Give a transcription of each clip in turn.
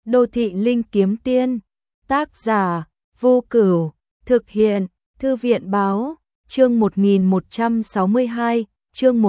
Đô thị linh kiếm tiên, tác giả, Vô Cửu, thực hiện, Thư viện báo, chương 1162, chương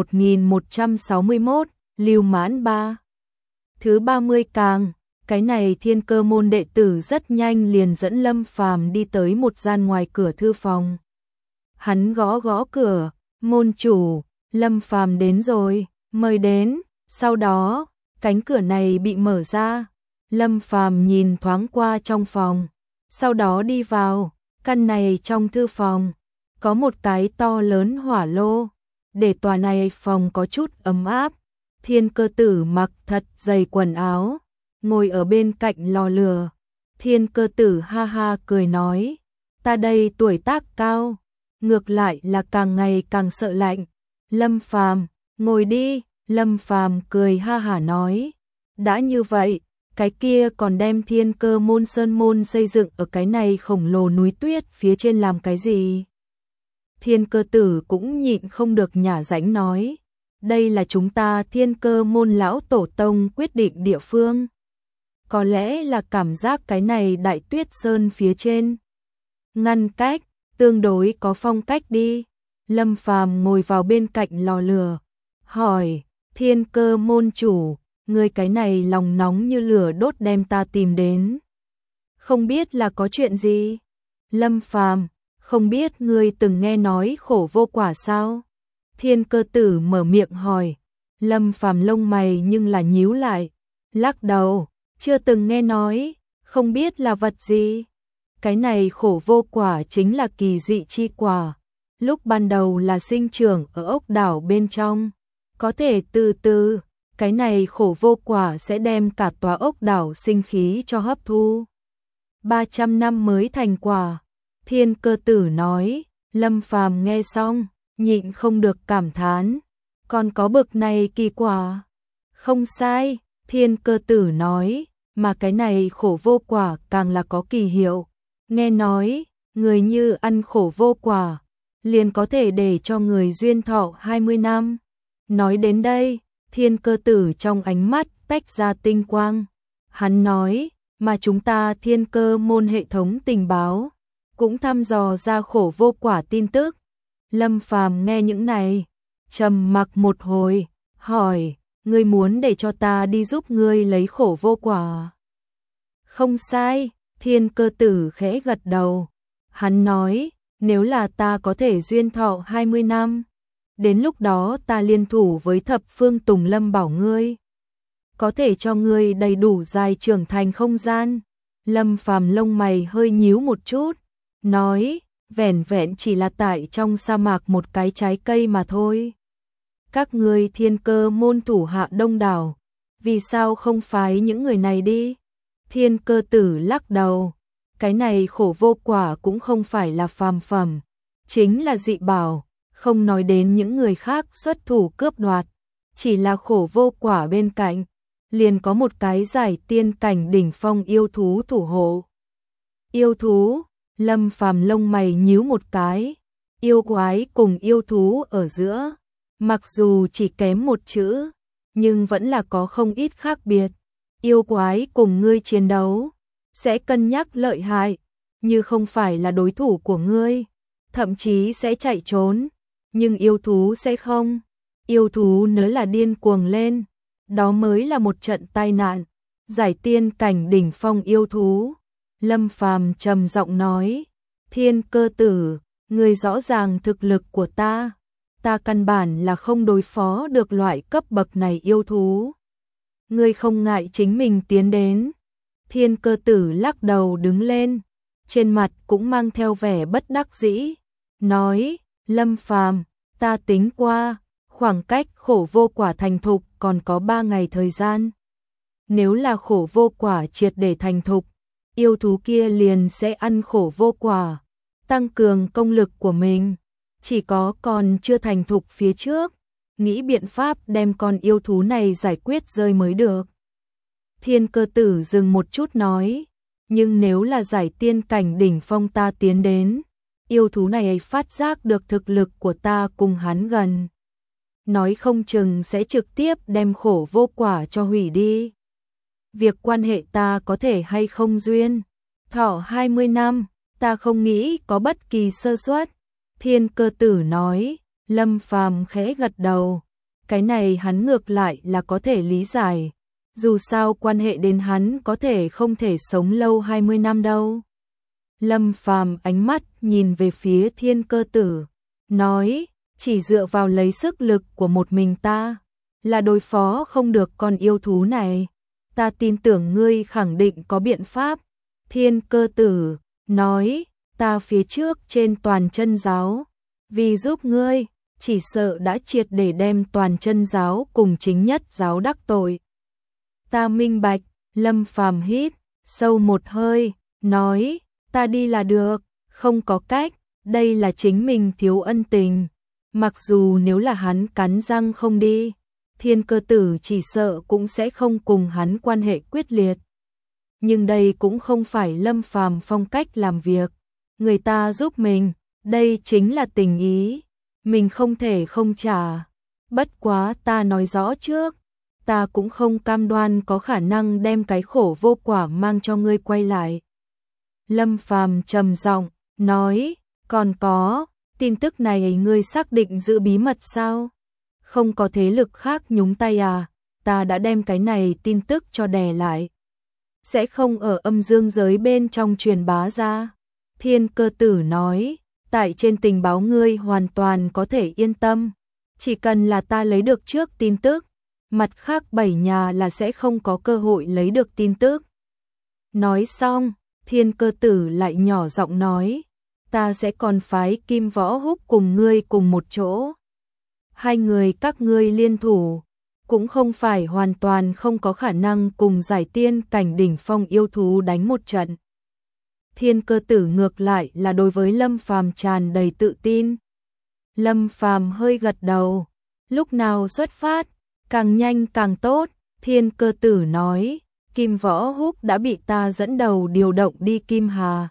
1161, Lưu Mãn 3. Thứ 30 càng, cái này Thiên Cơ môn đệ tử rất nhanh liền dẫn Lâm Phàm đi tới một gian ngoài cửa thư phòng. Hắn gõ gõ cửa, môn chủ, Lâm Phàm đến rồi, mời đến, sau đó, cánh cửa này bị mở ra. Lâm Phàm nhìn thoáng qua trong phòng, sau đó đi vào, căn này trong thư phòng, có một cái to lớn hỏa lô, để tòa này phòng có chút ấm áp. Thiên Cơ tử mặc thật dày quần áo, ngồi ở bên cạnh lò lửa. Thiên Cơ tử ha ha cười nói, ta đây tuổi tác cao, ngược lại là càng ngày càng sợ lạnh. Lâm Phàm, ngồi đi, Lâm Phàm cười ha hả nói, đã như vậy, cái kia còn đem Thiên Cơ môn sơn môn xây dựng ở cái này khổng lồ núi tuyết phía trên làm cái gì? Thiên Cơ tử cũng nhịn không được nhả rãnh nói, đây là chúng ta Thiên Cơ môn lão tổ tông quyết định địa phương. Có lẽ là cảm giác cái này đại tuyết sơn phía trên ngăn cách, tương đối có phong cách đi. Lâm Phàm ngồi vào bên cạnh lò lửa, hỏi, Thiên Cơ môn chủ, ngươi cái này lòng nóng như lửa đốt đem ta tìm đến. Không biết là có chuyện gì? Lâm Phàm, không biết ngươi từng nghe nói khổ vô quả sao? Thiên Cơ tử mở miệng hỏi. Lâm Phàm lông mày nhưng là nhíu lại, lắc đầu, chưa từng nghe nói, không biết là vật gì. Cái này khổ vô quả chính là kỳ dị chi quả, lúc ban đầu là sinh trưởng ở ốc đảo bên trong, có thể từ từ, cái này khổ vô quả sẽ đem cả tòa ốc đảo sinh khí cho hấp thu. 300 năm mới thành quả. Thiên Cơ tử nói. Lâm Phàm nghe xong, nhịn không được cảm thán, còn có bực này kỳ quả. Không sai, Thiên Cơ tử nói, mà cái này khổ vô quả càng là có kỳ hiệu. Nghe nói, người như ăn khổ vô quả, liền có thể để cho người duyên thọ 20 năm. Nói đến đây, Thiên Cơ tử trong ánh mắt tách ra tinh quang. Hắn nói, mà chúng ta Thiên Cơ môn hệ thống tình báo cũng thăm dò ra khổ vô quả tin tức. Lâm Phàm nghe những này, trầm mặc một hồi, hỏi, ngươi muốn để cho ta đi giúp ngươi lấy khổ vô quả? Không sai, Thiên Cơ tử khẽ gật đầu. Hắn nói, nếu là ta có thể duyên thọ 20 năm, đến lúc đó ta liên thủ với thập phương Tùng Lâm bảo ngươi, có thể cho ngươi đầy đủ dài trưởng thành không gian. Lâm Phàm lông mày hơi nhíu một chút, nói, vẻn vẹn chỉ là tại trong sa mạc một cái trái cây mà thôi. Các ngươi Thiên Cơ môn thủ hạ đông đảo, vì sao không phái những người này đi? Thiên Cơ tử lắc đầu, cái này khổ vô quả cũng không phải là phàm phẩm, chính là dị bảo, không nói đến những người khác xuất thủ cướp đoạt, chỉ là khổ vô quả bên cạnh, liền có một cái giải tiên cảnh đỉnh phong yêu thú thủ hộ. Yêu thú? Lâm Phàm lông mày nhíu một cái, yêu quái cùng yêu thú ở giữa, mặc dù chỉ kém một chữ, nhưng vẫn là có không ít khác biệt. Yêu quái cùng ngươi chiến đấu, sẽ cân nhắc lợi hại, như không phải là đối thủ của ngươi, thậm chí sẽ chạy trốn, nhưng yêu thú sẽ không. Yêu thú nếu là điên cuồng lên, đó mới là một trận tai nạn. Giải tiên cảnh đỉnh phong yêu thú. Lâm Phàm trầm giọng nói, Thiên Cơ tử, ngươi rõ ràng thực lực của ta căn bản là không đối phó được loại cấp bậc này yêu thú. Ngươi không ngại chính mình tiến đến? Thiên Cơ tử lắc đầu đứng lên, trên mặt cũng mang theo vẻ bất đắc dĩ, nói, Lâm Phàm, ta tính qua, khoảng cách khổ vô quả thành thục còn có 3 ngày thời gian. Nếu là khổ vô quả triệt để thành thục, yêu thú kia liền sẽ ăn khổ vô quả, tăng cường công lực của mình. Chỉ có còn chưa thành thục phía trước, nghĩ biện pháp đem con yêu thú này giải quyết rơi mới được. Thiên Cơ tử dừng một chút nói, nhưng nếu là giải tiên cảnh đỉnh phong ta tiến đến, yêu thú này phát giác được thực lực của ta cùng hắn gần, nói không chừng sẽ trực tiếp đem khổ vô quả cho hủy đi. việc quan hệ ta có thể hay không duyên thọ 20 năm, ta không nghĩ có bất kỳ sơ suất. Thiên Cơ Tử nói. Lâm Phàm khẽ gật đầu, cái này hắn ngược lại là có thể lý giải, dù sao quan hệ đến hắn có thể không thể sống lâu 20 năm đâu. Lâm Phàm ánh mắt nhìn về phía Thiên Cơ Tử, nói, chỉ dựa vào lấy sức lực của một mình ta, là đối phó không được con yêu thú này. Ta tin tưởng ngươi khẳng định có biện pháp. Thiên Cơ Tử nói, ta phía trước trên Toàn Chân Giáo, vì giúp ngươi, chỉ sợ đã triệt để đem Toàn Chân Giáo cùng Chính Nhất Giáo đắc tội. Ta minh bạch. Lâm Phàm hít sâu một hơi, nói, ta đi là được, không có cách, đây là chính mình thiếu ân tình. Mặc dù nếu là hắn cắn răng không đi, Thiên Cơ Tử chỉ sợ cũng sẽ không cùng hắn quan hệ quyết liệt. Nhưng đây cũng không phải Lâm Phàm phong cách làm việc. Người ta giúp mình, đây chính là tình ý, mình không thể không trả. Bất quá ta nói rõ trước, ta cũng không cam đoan có khả năng đem cái khổ vô quả mang cho ngươi quay lại. Lâm Phàm trầm giọng nói, còn có, tin tức này ngươi xác định giữ bí mật sao? Không có thế lực khác nhúng tay à? Ta đã đem cái này tin tức cho đè lại, sẽ không ở âm dương giới bên trong truyền bá ra. Thiên Cơ Tử nói, tại trên tình báo ngươi hoàn toàn có thể yên tâm, chỉ cần là ta lấy được trước tin tức, mặt khác 7 nhà là sẽ không có cơ hội lấy được tin tức. Nói xong, Thiên Cơ Tử lại nhỏ giọng nói, ta sẽ còn phái Kim Võ Húc cùng ngươi cùng một chỗ. Hai người các ngươi liên thủ, cũng không phải hoàn toàn không có khả năng cùng giải tiên cảnh đỉnh phong yêu thú đánh một trận. Thiên Cơ Tử ngược lại là đối với Lâm Phàm tràn đầy tự tin. Lâm Phàm hơi gật đầu, lúc nào xuất phát, càng nhanh càng tốt. Thiên Cơ Tử nói, Kim Võ Húc đã bị ta dẫn đầu điều động đi Kim Hà,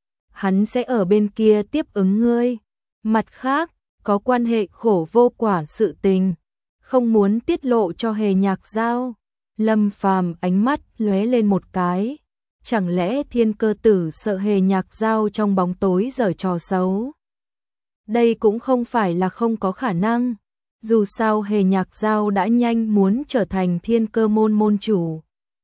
hắn sẽ ở bên kia tiếp ứng ngươi. Mặt khác, có quan hệ khổ vô quả sự tình, không muốn tiết lộ cho Hề Nhạc Giao. Lâm Phàm ánh mắt lóe lên một cái, chẳng lẽ Thiên Cơ Tử sợ Hề Nhạc Giao trong bóng tối giở trò xấu? Đây cũng không phải là không có khả năng, dù sao Hề Nhạc Giao đã nhanh muốn trở thành Thiên Cơ môn môn chủ.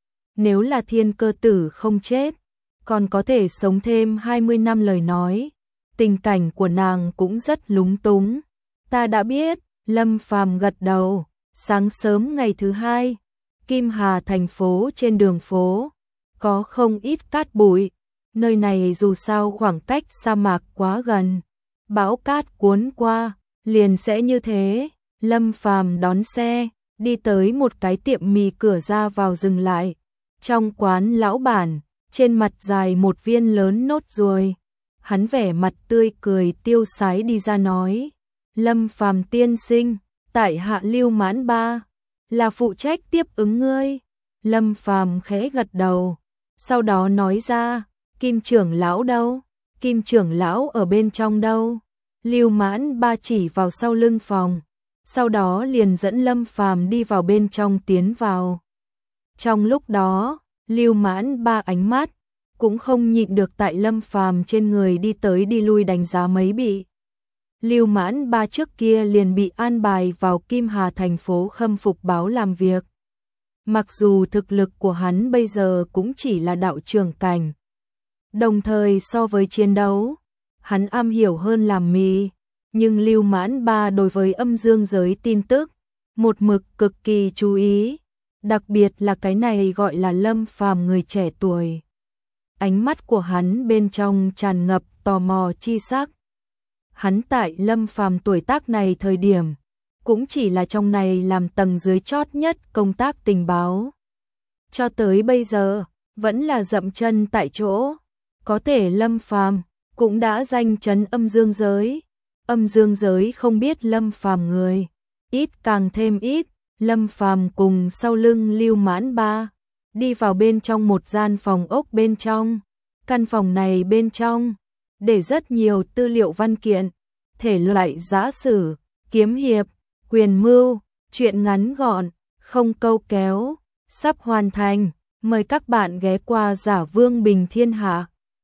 Nếu là Thiên Cơ Tử không chết, còn có thể sống thêm 20 năm lời nói, tình cảnh của nàng cũng rất lúng túng. Ta đã biết. Lâm Phàm gật đầu. Sáng sớm ngày thứ hai, Kim Hà thành phố, trên đường phố có không ít cát bụi. Nơi này dù sao khoảng cách sa mạc quá gần, bão cát cuốn qua liền sẽ như thế. Lâm Phàm đón xe, đi tới một cái tiệm mì, cửa ra vào dừng lại. Trong quán lão bản, trên mặt dài một viên lớn nốt ruồi. Hắn vẻ mặt tươi cười tiêu sái đi ra nói, Lâm Phàm tiên sinh, tại hạ Lưu Mãn Ba, là phụ trách tiếp ứng ngươi. Lâm Phàm khẽ gật đầu, sau đó nói ra, Kim trưởng lão đâu? Kim trưởng lão ở bên trong đâu? Lưu Mãn Ba chỉ vào sau lưng phòng, sau đó liền dẫn Lâm Phàm đi vào bên trong tiến vào. Trong lúc đó, Lưu Mãn Ba ánh mắt cũng không nhịn được tại Lâm Phàm trên người đi tới đi lui đánh giá mấy bị. Lưu Mãn Ba trước kia liền bị an bài vào Kim Hà thành phố khâm phục báo làm việc. Mặc dù thực lực của hắn bây giờ cũng chỉ là đạo trưởng cảnh, đồng thời so với chiến đấu, hắn am hiểu hơn làm mì, nhưng Lưu Mãn Ba đối với âm dương giới tin tức một mực cực kỳ chú ý, đặc biệt là cái này gọi là Lâm Phàm người trẻ tuổi. Ánh mắt của hắn bên trong tràn ngập tò mò chi sắc. Hắn tại Lâm Phàm tuổi tác này thời điểm, cũng chỉ là trong này làm tầng dưới chót nhất công tác tình báo. Cho tới bây giờ, vẫn là dậm chân tại chỗ. Có thể Lâm Phàm cũng đã danh chấn âm dương giới. Âm dương giới không biết Lâm Phàm người, ít càng thêm ít. Lâm Phàm cùng sau lưng Lưu Mãn Ba đi vào bên trong một gian phòng ốc bên trong. Căn phòng này bên trong để rất nhiều tư liệu văn kiện, thể loại giã sử, kiếm hiệp, quyền mưu, truyện ngắn gọn, không câu kéo, sắp hoàn thành. Mời các bạn ghé qua Giả Vương Bình Thiên Hạ.